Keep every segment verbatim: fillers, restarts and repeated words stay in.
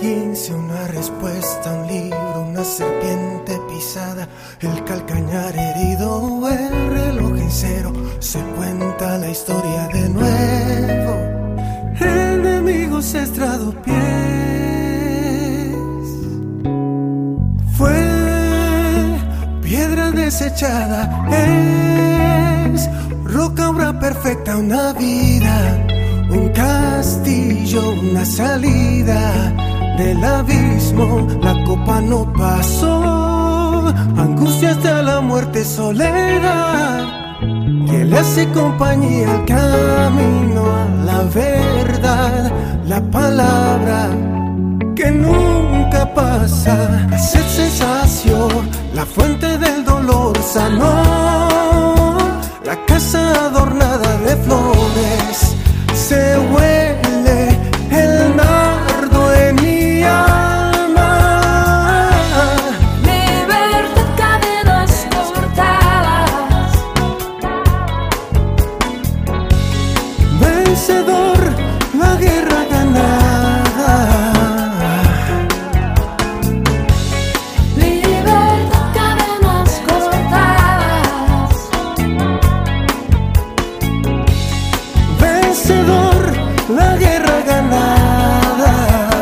quince, una respuesta, un libro, una serpiente pisada, el calcañar herido, el reloj en cero, se cuenta la historia de nuevo. Enemigos estrado pies, fue piedra desechada, es roca, obra perfecta, una vida, un castillo, una salida del abismo. La copa no pasó, angustia hasta la muerte, soledad, que le hace compañía al camino a la verdad. La palabra que nunca pasa, la sed se sació, la fuente del dolor sanó, la casa adornada de flores, se huele el nardo en mi alma. Libertad, cadenas cortadas, vencedor, la guerra ganada. libertad, cadenas cortadas, Vencedor, la guerra ganada.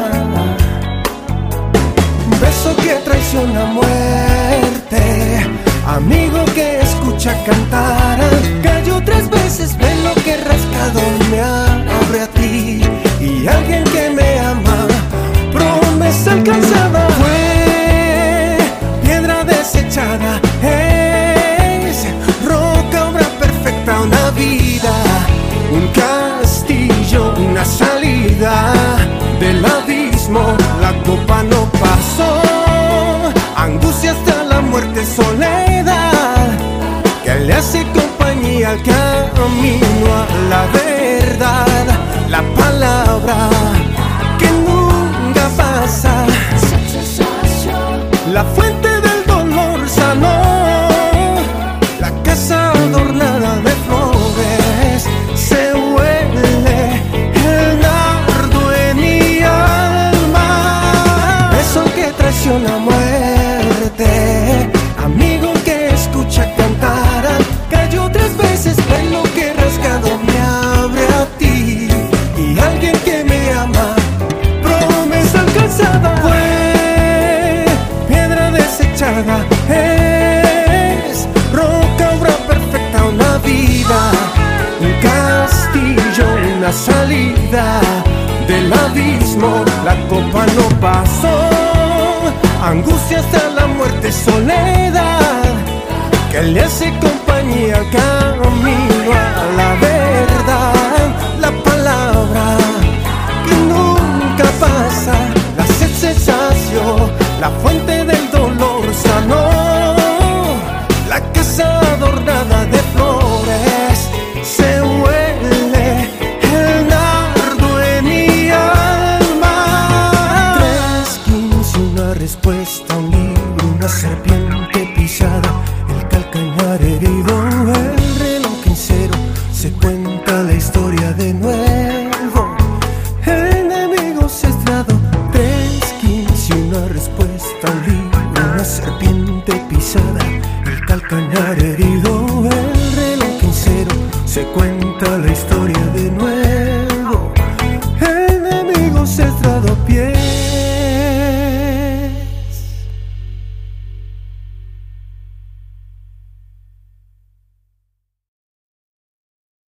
Beso que traiciona muerte, amigo que escucha cantar. Cayó tres veces, ven lo que rascado me abre a ti. Y alguien que me ama, promesa alcanzada. Fue piedra desechada, es roca, obra perfecta, una vida, un castillo, una salida del abismo. La copa no pasó, angustia hasta la muerte, soledad, que le hace compañía al camino a la verdad. La palabra que nunca pasa, la fuente del dolor sanó, la casa adornada de flores, se huele el nardo en mi alma. Beso que traiciona muerte, amigo que escucha cantar. Cayó tres veces, ven lo que rascado me abre a ti. Y alguien que me ama, promesa alcanzada. Fue piedra desechada, es roca, obra perfecta, una vida, un castillo, una salida del abismo. La copa no pasó, angustia hasta la muerte, soledad, que le hace compañía al camino a la verdad. La palabra que nunca pasa, la sed se sació, la fuente del dolor sanó, la casa adornada de flores, se huele el nardo en mi alma. Tres, quince, una respuesta, un libro, una serpiente pisada, el calcañar herido, el reloj en cero, se cuenta la historia de nuevo. Enemigos estrado, tres, quince, una respuesta, un libro, una serpiente pisada, el calcañar herido, el reloj en cero, se cuenta la historia de nuevo.